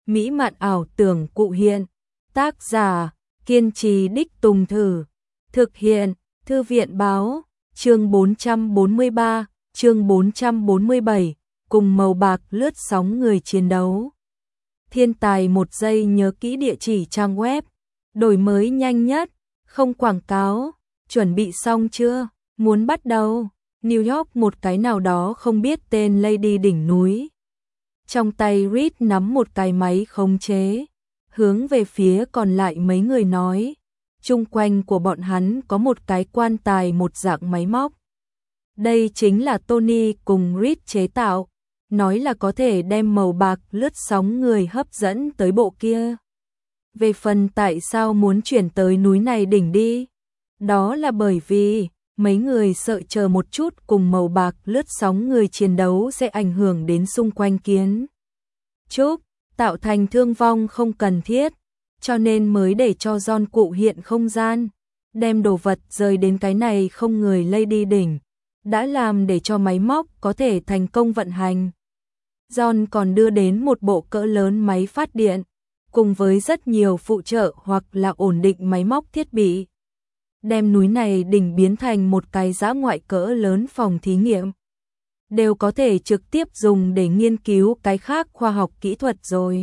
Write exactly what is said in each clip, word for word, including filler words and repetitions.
mỹ mạn ảo tưởng cụ hiện. Tác giả, kiên trì đích tùng thử. Thực hiện, Thư viện báo, chương bốn trăm bốn mươi ba, chương bốn trăm bốn mươi bảy, cùng màu bạc lướt sóng người chiến đấu. Thiên tài một giây nhớ kỹ địa chỉ trang web, đổi mới nhanh nhất, không quảng cáo, chuẩn bị xong chưa, muốn bắt đầu. New York một cái nào đó không biết tên Lady đỉnh núi. Trong tay Reed nắm một cái máy khống chế, hướng về phía còn lại mấy người nói. Chung quanh của bọn hắn có một cái quan tài một dạng máy móc. Đây chính là Tony cùng Reed chế tạo, nói là có thể đem màu bạc lướt sóng người hấp dẫn tới bộ kia. Về phần tại sao muốn chuyển tới núi này đỉnh đi, đó là bởi vì mấy người sợ chờ một chút cùng màu bạc lướt sóng người chiến đấu sẽ ảnh hưởng đến xung quanh kiến trúc, tạo thành thương vong không cần thiết, cho nên mới để cho John cụ hiện không gian, đem đồ vật rời đến cái này không người Lady đỉnh, đã làm để cho máy móc có thể thành công vận hành. John còn đưa đến một bộ cỡ lớn máy phát điện, cùng với rất nhiều phụ trợ hoặc là ổn định máy móc thiết bị. Đem núi này đỉnh biến thành một cái dã ngoại cỡ lớn phòng thí nghiệm. Đều có thể trực tiếp dùng để nghiên cứu cái khác khoa học kỹ thuật rồi.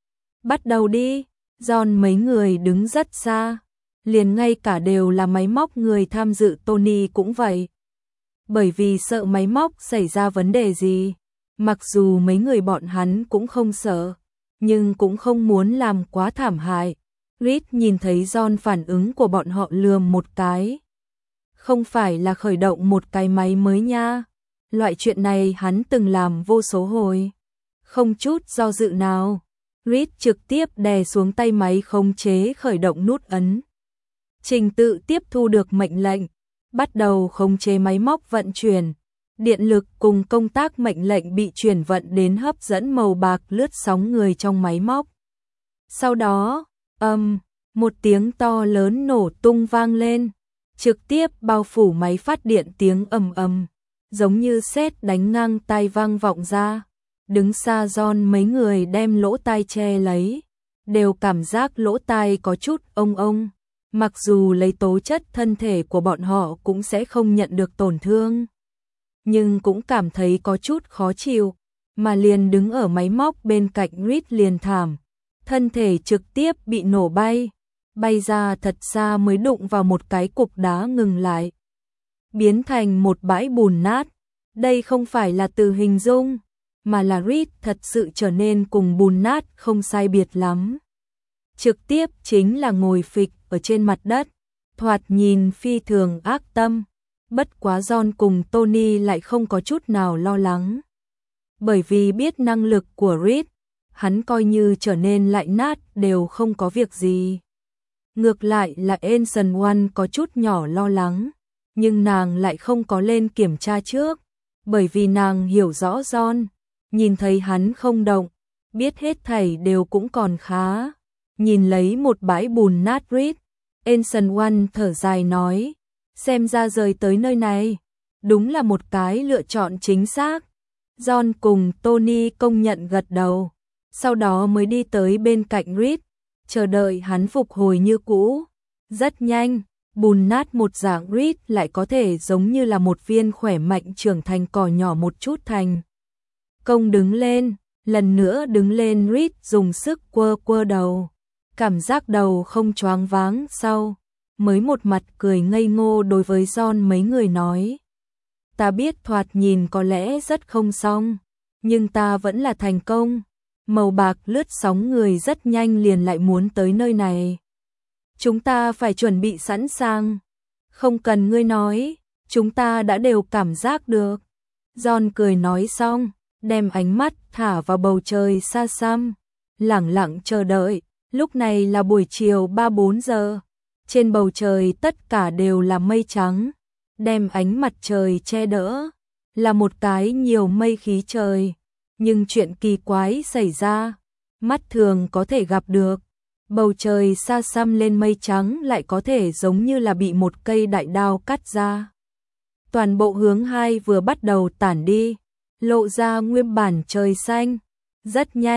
Bắt đầu đi, John mấy người đứng rất xa, liền ngay cả đều là máy móc người tham dự Tony cũng vậy. Bởi vì sợ máy móc xảy ra vấn đề gì, mặc dù mấy người bọn hắn cũng không sợ, nhưng cũng không muốn làm quá thảm hại. Reed nhìn thấy John phản ứng của bọn họ lườm một cái. Không phải là khởi động một cái máy mới nha. Loại chuyện này hắn từng làm vô số hồi. Không chút do dự nào. Reed trực tiếp đè xuống tay máy khống chế khởi động nút ấn. Trình tự tiếp thu được mệnh lệnh. Bắt đầu khống chế máy móc vận chuyển. Điện lực cùng công tác mệnh lệnh bị chuyển vận đến hấp dẫn màu bạc lướt sóng người trong máy móc. Sau đó, âm, um, một tiếng to lớn nổ tung vang lên, trực tiếp bao phủ máy phát điện tiếng ầm ầm, giống như sét đánh ngang tai vang vọng ra. Đứng xa John mấy người đem lỗ tai che lấy, đều cảm giác lỗ tai có chút ông ông, mặc dù lấy tố chất thân thể của bọn họ cũng sẽ không nhận được tổn thương, nhưng cũng cảm thấy có chút khó chịu, mà liền đứng ở máy móc bên cạnh Reed liền thảm, thân thể trực tiếp bị nổ bay, bay ra thật xa mới đụng vào một cái cục đá ngừng lại, biến thành một bãi bùn nát. Đây không phải là từ hình dung, mà là Reed thật sự trở nên cùng bùn nát không sai biệt lắm. Trực tiếp chính là ngồi phịch ở trên mặt đất, thoạt nhìn phi thường ác tâm. Bất quá John cùng Tony lại không có chút nào lo lắng. Bởi vì biết năng lực của Reed, hắn coi như trở nên lại nát đều không có việc gì. Ngược lại là Anson One có chút nhỏ lo lắng, nhưng nàng lại không có lên kiểm tra trước, bởi vì nàng hiểu rõ John, nhìn thấy hắn không động, biết hết thảy đều cũng còn khá. Nhìn lấy một bãi bùn nát Reed, Anson One thở dài nói, xem ra rời tới nơi này, đúng là một cái lựa chọn chính xác. John cùng Tony công nhận gật đầu, sau đó mới đi tới bên cạnh Reed, chờ đợi hắn phục hồi như cũ. Rất nhanh, bùn nát một dạng Reed lại có thể giống như là một viên khỏe mạnh trưởng thành cỏ nhỏ một chút thành công đứng lên, lần nữa đứng lên. Reed dùng sức quơ quơ đầu, cảm giác đầu không choáng váng sau, mới một mặt cười ngây ngô đối với John mấy người nói. Ta biết thoạt nhìn có lẽ rất không xong, nhưng ta vẫn là thành công. Màu bạc lướt sóng người rất nhanh liền lại muốn tới nơi này. Chúng ta phải chuẩn bị sẵn sàng. Không cần ngươi nói, chúng ta đã đều cảm giác được. John cười nói xong, đem ánh mắt thả vào bầu trời xa xăm, lẳng lặng chờ đợi. Lúc này là buổi chiều ba bốn giờ. Trên bầu trời tất cả đều là mây trắng, đem ánh mặt trời che đỡ, là một cái nhiều mây khí trời. Nhưng chuyện kỳ quái xảy ra, mắt thường có thể gặp được, bầu trời xa xăm lên mây trắng lại có thể giống như là bị một cây đại đao cắt ra. Toàn bộ hướng hai vừa bắt đầu tản đi, lộ ra nguyên bản trời xanh. Rất nhanh,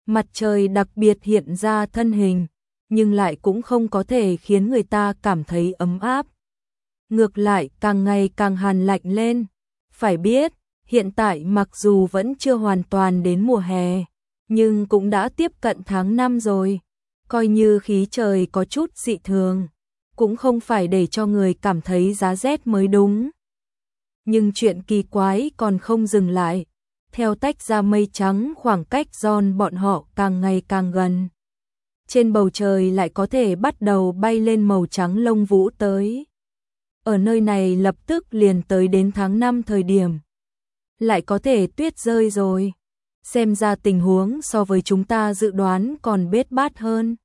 Mặt trời đặc biệt hiện ra thân hình, nhưng lại cũng không có thể khiến người ta cảm thấy ấm áp. Ngược lại càng ngày càng hàn lạnh lên. Phải biết, hiện tại mặc dù vẫn chưa hoàn toàn đến mùa hè, nhưng cũng đã tiếp cận tháng năm rồi. Coi như khí trời có chút dị thường, cũng không phải để cho người cảm thấy giá rét mới đúng. Nhưng chuyện kỳ quái còn không dừng lại. Theo tách ra mây trắng, khoảng cách John bọn họ càng ngày càng gần. Trên bầu trời lại có thể bắt đầu bay lên màu trắng lông vũ tới. Ở nơi này lập tức liền tới đến tháng năm thời điểm. Lại có thể tuyết rơi rồi. Xem ra tình huống so với chúng ta dự đoán còn bết bát hơn.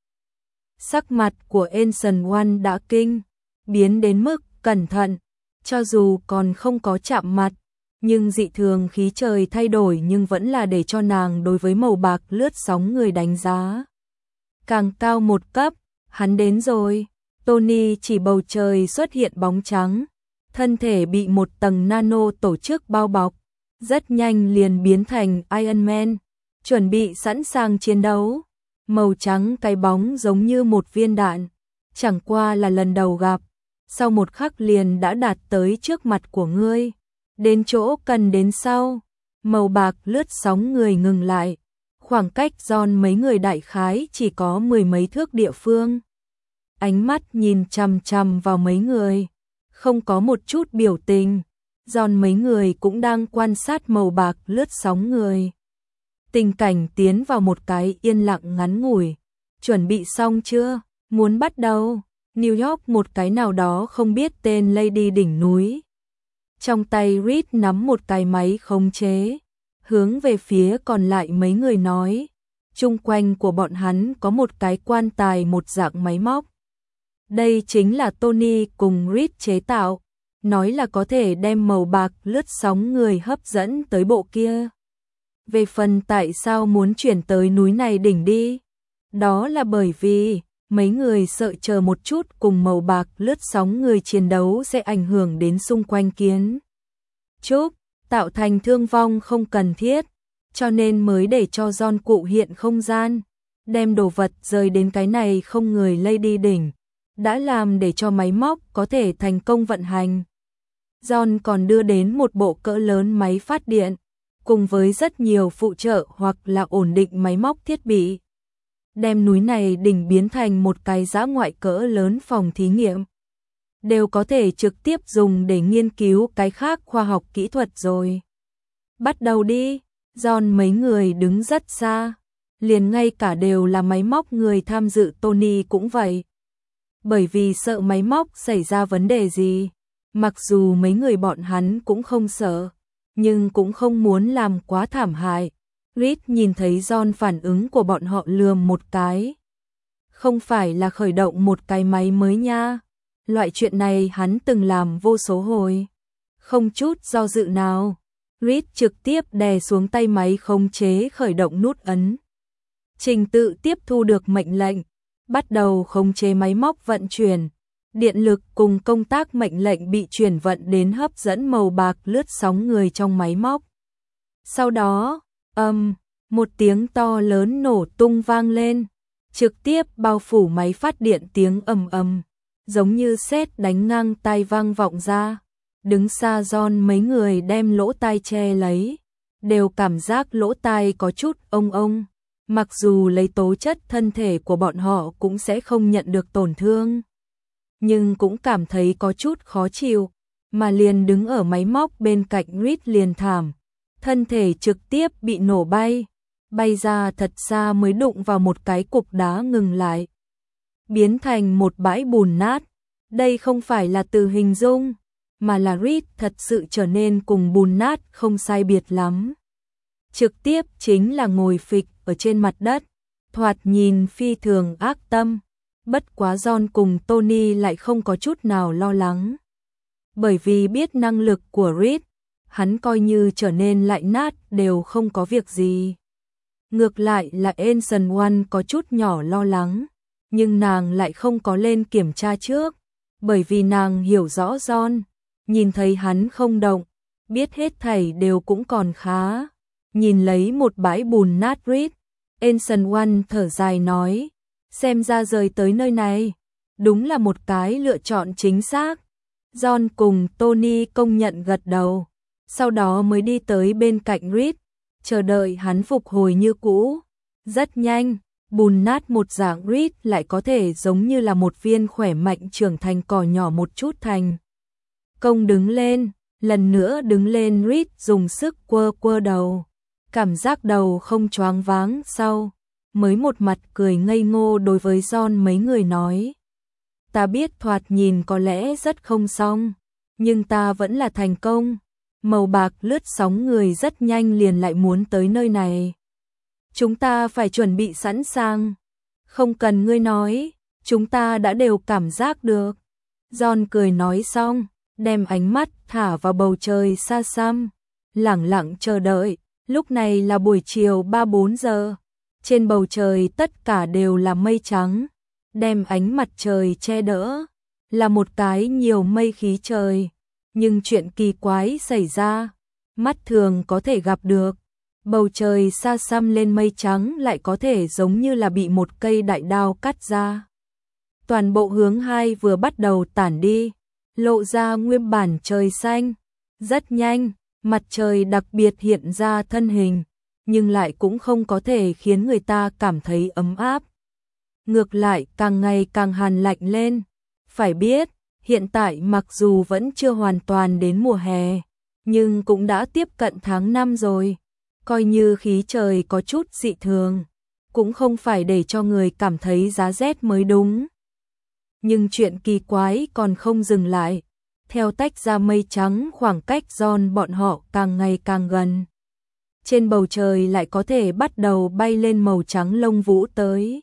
Sắc mặt của Ancient One đã kinh, biến đến mức cẩn thận. Cho dù còn không có chạm mặt, nhưng dị thường khí trời thay đổi nhưng vẫn là để cho nàng đối với màu bạc lướt sóng người đánh giá. Càng cao một cấp, hắn đến rồi. Tony chỉ bầu trời xuất hiện bóng trắng, thân thể bị một tầng nano tổ chức bao bọc, rất nhanh liền biến thành Iron Man, chuẩn bị sẵn sàng chiến đấu. Màu trắng cái bóng giống như một viên đạn, chẳng qua là lần đầu gặp, sau một khắc liền đã đạt tới trước mặt của ngươi. Đến chỗ cần đến sau, màu bạc lướt sóng người ngừng lại, khoảng cách John mấy người đại khái chỉ có mười mấy thước địa phương. Ánh mắt nhìn chằm chằm vào mấy người, không có một chút biểu tình. John mấy người cũng đang quan sát màu bạc lướt sóng người. Tình cảnh tiến vào một cái yên lặng ngắn ngủi. Chuẩn bị xong chưa? Muốn bắt đầu. New York một cái nào đó không biết tên Lady đỉnh núi. Trong tay Reed nắm một cái máy khống chế, hướng về phía còn lại mấy người nói. Chung quanh của bọn hắn có một cái quan tài một dạng máy móc. Đây chính là Tony cùng Reed chế tạo, nói là có thể đem màu bạc lướt sóng người hấp dẫn tới bộ kia. Về phần tại sao muốn chuyển tới núi này đỉnh đi, đó là bởi vì mấy người sợ chờ một chút cùng màu bạc lướt sóng người chiến đấu sẽ ảnh hưởng đến xung quanh kiến trúc, tạo thành thương vong không cần thiết, cho nên mới để cho John cụ hiện không gian, đem đồ vật rời đến cái này không người Lady đỉnh, đã làm để cho máy móc có thể thành công vận hành. John còn đưa đến một bộ cỡ lớn máy phát điện, cùng với rất nhiều phụ trợ hoặc là ổn định máy móc thiết bị. Đem núi này đỉnh biến thành một cái dã ngoại cỡ lớn phòng thí nghiệm. Đều có thể trực tiếp dùng để nghiên cứu cái khác khoa học kỹ thuật rồi. Bắt đầu đi, John mấy người đứng rất xa, liền ngay cả đều là máy móc người tham dự Tony cũng vậy. Bởi vì sợ máy móc xảy ra vấn đề gì, mặc dù mấy người bọn hắn cũng không sợ, nhưng cũng không muốn làm quá thảm hại. Reed nhìn thấy John phản ứng của bọn họ lườm một cái. Không phải là khởi động một cái máy mới nha. Loại chuyện này hắn từng làm vô số hồi. Không chút do dự nào, Reed trực tiếp đè xuống tay máy khống chế khởi động nút ấn. Trình tự tiếp thu được mệnh lệnh, bắt đầu khống chế máy móc vận chuyển. Điện lực cùng công tác mệnh lệnh bị chuyển vận đến hấp dẫn màu bạc lướt sóng người trong máy móc. Sau đó, âm, um, một tiếng to lớn nổ tung vang lên, trực tiếp bao phủ máy phát điện tiếng ầm ầm, giống như sét đánh ngang tai vang vọng ra. Đứng xa John mấy người đem lỗ tai che lấy, đều cảm giác lỗ tai có chút ông ông, mặc dù lấy tố chất thân thể của bọn họ cũng sẽ không nhận được tổn thương, nhưng cũng cảm thấy có chút khó chịu, mà liền đứng ở máy móc bên cạnh Reed liền thảm, thân thể trực tiếp bị nổ bay, bay ra thật xa mới đụng vào một cái cục đá ngừng lại, biến thành một bãi bùn nát. Đây không phải là từ hình dung, mà là Reed thật sự trở nên cùng bùn nát không sai biệt lắm. Trực tiếp chính là ngồi phịch ở trên mặt đất, thoạt nhìn phi thường ác tâm. Bất quá John cùng Tony lại không có chút nào lo lắng. Bởi vì biết năng lực của Reed, hắn coi như trở nên lại nát đều không có việc gì. Ngược lại là Ancient One có chút nhỏ lo lắng, nhưng nàng lại không có lên kiểm tra trước, bởi vì nàng hiểu rõ John, nhìn thấy hắn không động, biết hết thảy đều cũng còn khá. Nhìn lấy một bãi bùn nát Reed, Ancient One thở dài nói, xem ra rời tới nơi này, đúng là một cái lựa chọn chính xác. John cùng Tony công nhận gật đầu, sau đó mới đi tới bên cạnh Reed, chờ đợi hắn phục hồi như cũ. Rất nhanh, bùn nát một dạng Reed lại có thể giống như là một viên khỏe mạnh trưởng thành cỏ nhỏ một chút thành công đứng lên, lần nữa đứng lên. Reed dùng sức quơ quơ đầu, cảm giác đầu không choáng váng, sau mới một mặt cười ngây ngô đối với John mấy người nói, ta biết thoạt nhìn có lẽ rất không xong, nhưng ta vẫn là thành công. Màu bạc lướt sóng người rất nhanh liền lại muốn tới nơi này. Chúng ta phải chuẩn bị sẵn sàng. Không cần ngươi nói, chúng ta đã đều cảm giác được. John cười nói xong, đem ánh mắt thả vào bầu trời xa xăm, lẳng lặng chờ đợi. Lúc này là buổi chiều ba bốn giờ. Trên bầu trời tất cả đều là mây trắng, đem ánh mặt trời che đỡ, là một cái nhiều mây khí trời. Nhưng chuyện kỳ quái xảy ra, mắt thường có thể gặp được. Bầu trời xa xăm lên mây trắng lại có thể giống như là bị một cây đại đao cắt ra. Toàn bộ hướng hai vừa bắt đầu tản đi, lộ ra nguyên bản trời xanh. Rất nhanh, mặt trời đặc biệt hiện ra thân hình, nhưng lại cũng không có thể khiến người ta cảm thấy ấm áp. Ngược lại càng ngày càng hàn lạnh lên. Phải biết, hiện tại mặc dù vẫn chưa hoàn toàn đến mùa hè, nhưng cũng đã tiếp cận tháng năm rồi. Coi như khí trời có chút dị thường, cũng không phải để cho người cảm thấy giá rét mới đúng. Nhưng chuyện kỳ quái còn không dừng lại. Theo tách ra mây trắng, khoảng cách John bọn họ càng ngày càng gần. Trên bầu trời lại có thể bắt đầu bay lên màu trắng lông vũ tới.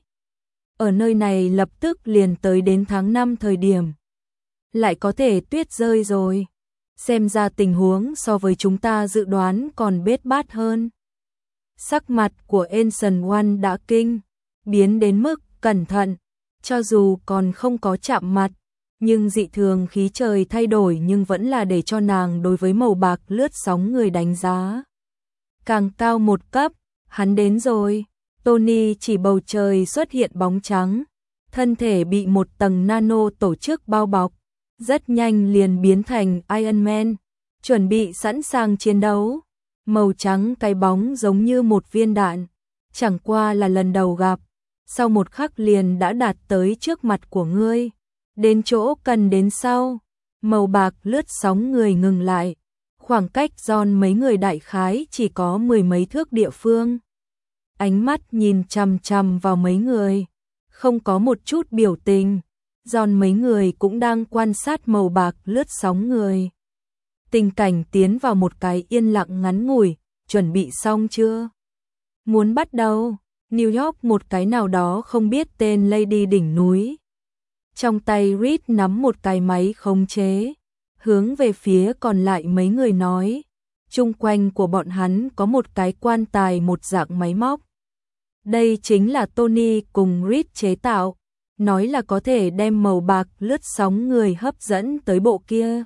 Ở nơi này lập tức liền tới đến tháng năm thời điểm. Lại có thể tuyết rơi rồi. Xem ra tình huống so với chúng ta dự đoán còn bết bát hơn. Sắc mặt của Ancient One đã kinh, biến đến mức cẩn thận. Cho dù còn không có chạm mặt, nhưng dị thường khí trời thay đổi nhưng vẫn là để cho nàng đối với màu bạc lướt sóng người đánh giá càng cao một cấp. Hắn đến rồi. Tony chỉ bầu trời xuất hiện bóng trắng, thân thể bị một tầng nano tổ chức bao bọc, rất nhanh liền biến thành Iron Man, chuẩn bị sẵn sàng chiến đấu. Màu trắng cái bóng giống như một viên đạn, chẳng qua là lần đầu gặp, sau một khắc liền đã đạt tới trước mặt của ngươi. Đến chỗ cần đến sau, màu bạc lướt sóng người ngừng lại, khoảng cách John mấy người đại khái chỉ có mười mấy thước địa phương. Ánh mắt nhìn chằm chằm vào mấy người, không có một chút biểu tình. John mấy người cũng đang quan sát màu bạc lướt sóng người. Tình cảnh tiến vào một cái yên lặng ngắn ngủi. Chuẩn bị xong chưa? Muốn bắt đầu. New York, một cái nào đó không biết tên Lady đỉnh núi. Trong tay Reed nắm một cái máy khống chế, hướng về phía còn lại mấy người nói. Chung quanh của bọn hắn có một cái quan tài một dạng máy móc. Đây chính là Tony cùng Reed chế tạo, nói là có thể đem màu bạc lướt sóng người hấp dẫn tới bộ kia.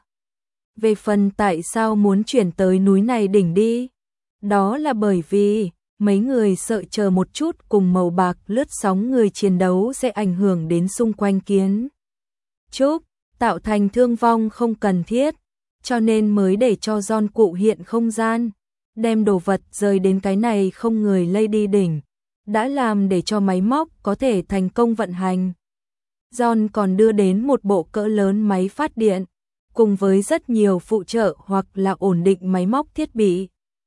Về phần tại sao muốn chuyển tới núi này đỉnh đi, đó là bởi vì mấy người sợ chờ một chút cùng màu bạc lướt sóng người chiến đấu sẽ ảnh hưởng đến xung quanh kiến trúc, tạo thành thương vong không cần thiết, cho nên mới để cho John cụ hiện không gian, đem đồ vật rời đến cái này không người Lady đỉnh, đã làm để cho máy móc có thể thành công vận hành. John còn đưa đến một bộ cỡ lớn máy phát điện, cùng với rất nhiều phụ trợ hoặc là ổn định máy móc thiết bị.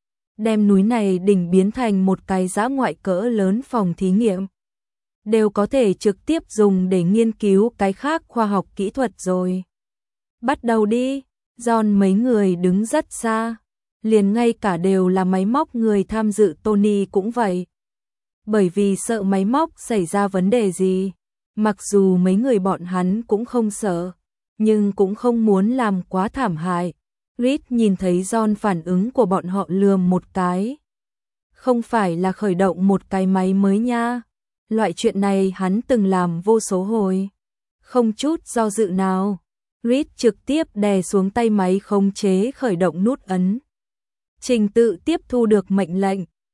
Đem núi này đỉnh biến thành một cái dã ngoại cỡ lớn phòng thí nghiệm. Đều có thể trực tiếp dùng để nghiên cứu cái khác khoa học kỹ thuật rồi. Bắt đầu đi. John mấy người đứng rất xa, liền ngay cả đều là máy móc người tham dự Tony cũng vậy. Bởi vì sợ máy móc xảy ra vấn đề gì, mặc dù mấy người bọn hắn cũng không sợ, nhưng cũng không muốn làm quá thảm hại. Reed nhìn thấy John phản ứng của bọn họ lườm một cái. Không phải là khởi động một cái máy mới nha. Loại chuyện này hắn từng làm vô số hồi. Không chút do dự nào, Reed trực tiếp đè xuống tay máy khống chế khởi động nút ấn. Trình tự tiếp thu được mệnh lệnh,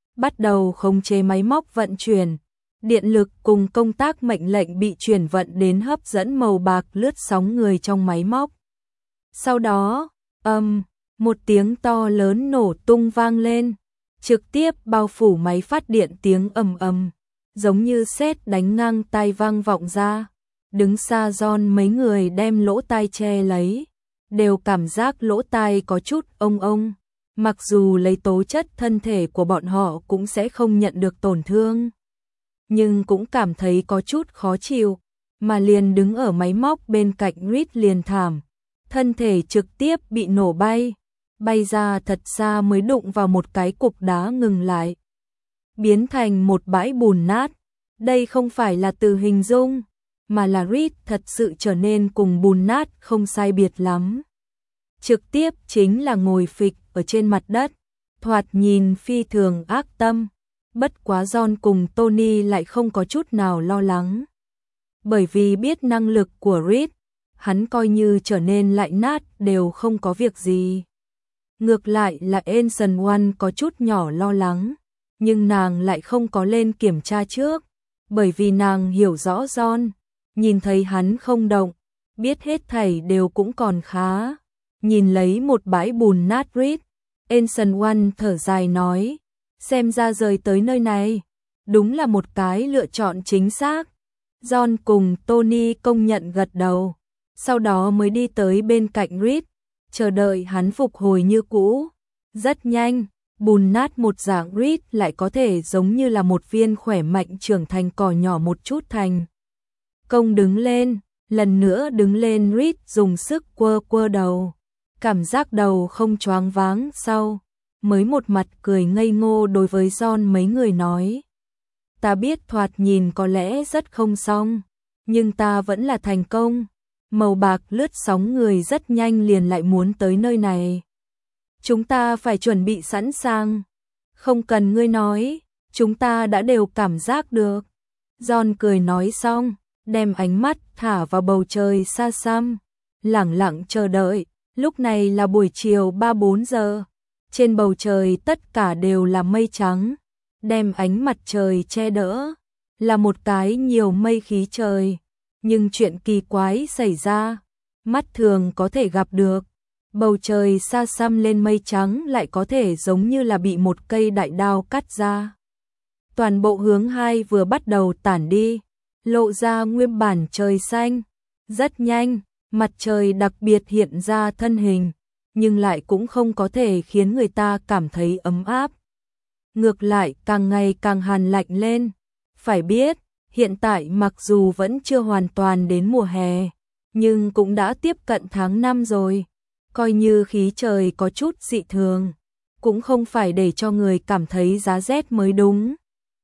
bắt đầu khống chế máy móc vận chuyển. Điện lực cùng công tác mệnh lệnh bị chuyển vận đến hấp dẫn màu bạc lướt sóng người trong máy móc. Sau đó, âm, một tiếng to lớn nổ tung vang lên, trực tiếp bao phủ máy phát điện tiếng ầm ầm, giống như sét đánh ngang tai vang vọng ra. Đứng xa John mấy người đem lỗ tai che lấy, đều cảm giác lỗ tai có chút ông ông, mặc dù lấy tố chất thân thể của bọn họ cũng sẽ không nhận được tổn thương, nhưng cũng cảm thấy có chút khó chịu, mà liền đứng ở máy móc bên cạnh Reed liền thảm, thân thể trực tiếp bị nổ bay, bay ra thật xa mới đụng vào một cái cục đá ngừng lại, biến thành một bãi bùn nát. Đây không phải là từ hình dung, mà là Reed thật sự trở nên cùng bùn nát không sai biệt lắm. Trực tiếp chính là ngồi phịch ở trên mặt đất, thoạt nhìn phi thường ác tâm. Bất quá John cùng Tony lại không có chút nào lo lắng. Bởi vì biết năng lực của Reed, hắn coi như trở nên lại nát đều không có việc gì. Ngược lại là Ancient One có chút nhỏ lo lắng, nhưng nàng lại không có lên kiểm tra trước, bởi vì nàng hiểu rõ John, nhìn thấy hắn không động, biết hết thảy đều cũng còn khá. Nhìn lấy một bãi bùn nát Reed, Ancient One thở dài nói, xem ra rời tới nơi này, đúng là một cái lựa chọn chính xác. John cùng Tony công nhận gật đầu, sau đó mới đi tới bên cạnh Reed, chờ đợi hắn phục hồi như cũ. Rất nhanh, bùn nát một dạng Reed lại có thể giống như là một viên khỏe mạnh trưởng thành cỏ nhỏ một chút thành công đứng lên, lần nữa đứng lên. Reed dùng sức quơ quơ đầu, cảm giác đầu không choáng váng sau, mới một mặt cười ngây ngô đối với John mấy người nói. Ta biết thoạt nhìn có lẽ rất không xong, nhưng ta vẫn là thành công. Màu bạc lướt sóng người rất nhanh liền lại muốn tới nơi này. Chúng ta phải chuẩn bị sẵn sàng. Không cần ngươi nói, chúng ta đã đều cảm giác được. John cười nói xong, đem ánh mắt thả vào bầu trời xa xăm, lẳng lặng chờ đợi. Lúc này là buổi chiều ba bốn giờ. Trên bầu trời tất cả đều là mây trắng, đem ánh mặt trời che đỡ, là một cái nhiều mây khí trời. Nhưng chuyện kỳ quái xảy ra, mắt thường có thể gặp được. Bầu trời xa xăm lên mây trắng lại có thể giống như là bị một cây đại đao cắt ra. Toàn bộ hướng hai vừa bắt đầu tản đi, lộ ra nguyên bản trời xanh. Rất nhanh, mặt trời đặc biệt hiện ra thân hình, nhưng lại cũng không có thể khiến người ta cảm thấy ấm áp. Ngược lại càng ngày càng hàn lạnh lên. Phải biết, hiện tại mặc dù vẫn chưa hoàn toàn đến mùa hè, nhưng cũng đã tiếp cận tháng năm rồi. Coi như khí trời có chút dị thường, cũng không phải để cho người cảm thấy giá rét mới đúng.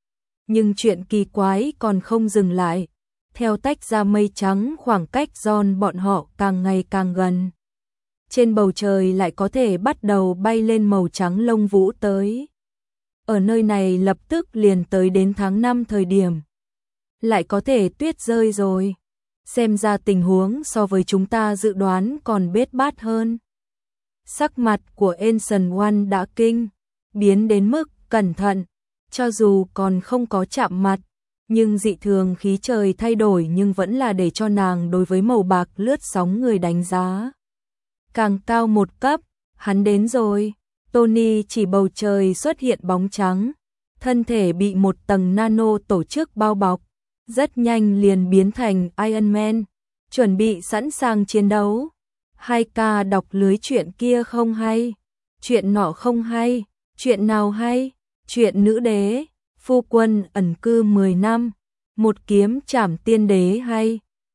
Nhưng chuyện kỳ quái còn không dừng lại. Theo tách ra mây trắng, khoảng cách John bọn họ càng ngày càng gần. Trên bầu trời lại có thể bắt đầu bay lên màu trắng lông vũ tới. Ở nơi này lập tức liền tới đến tháng năm thời điểm. Lại có thể tuyết rơi rồi. Xem ra tình huống so với chúng ta dự đoán còn bết bát hơn. Sắc mặt của Ancient One đã kinh, biến đến mức cẩn thận. Cho dù còn không có chạm mặt, nhưng dị thường khí trời thay đổi nhưng vẫn là để cho nàng đối với màu bạc lướt sóng người đánh giá càng cao một cấp. Hắn đến rồi. Tony chỉ bầu trời xuất hiện bóng trắng, thân thể bị một tầng nano tổ chức bao bọc, rất nhanh liền biến thành Iron Man, chuẩn bị sẵn sàng chiến đấu. Hai ca đọc lưới chuyện kia không hay, chuyện nọ không hay, chuyện nào hay, chuyện nữ đế, phu quân ẩn cư mười năm, một kiếm trảm tiên đế hay,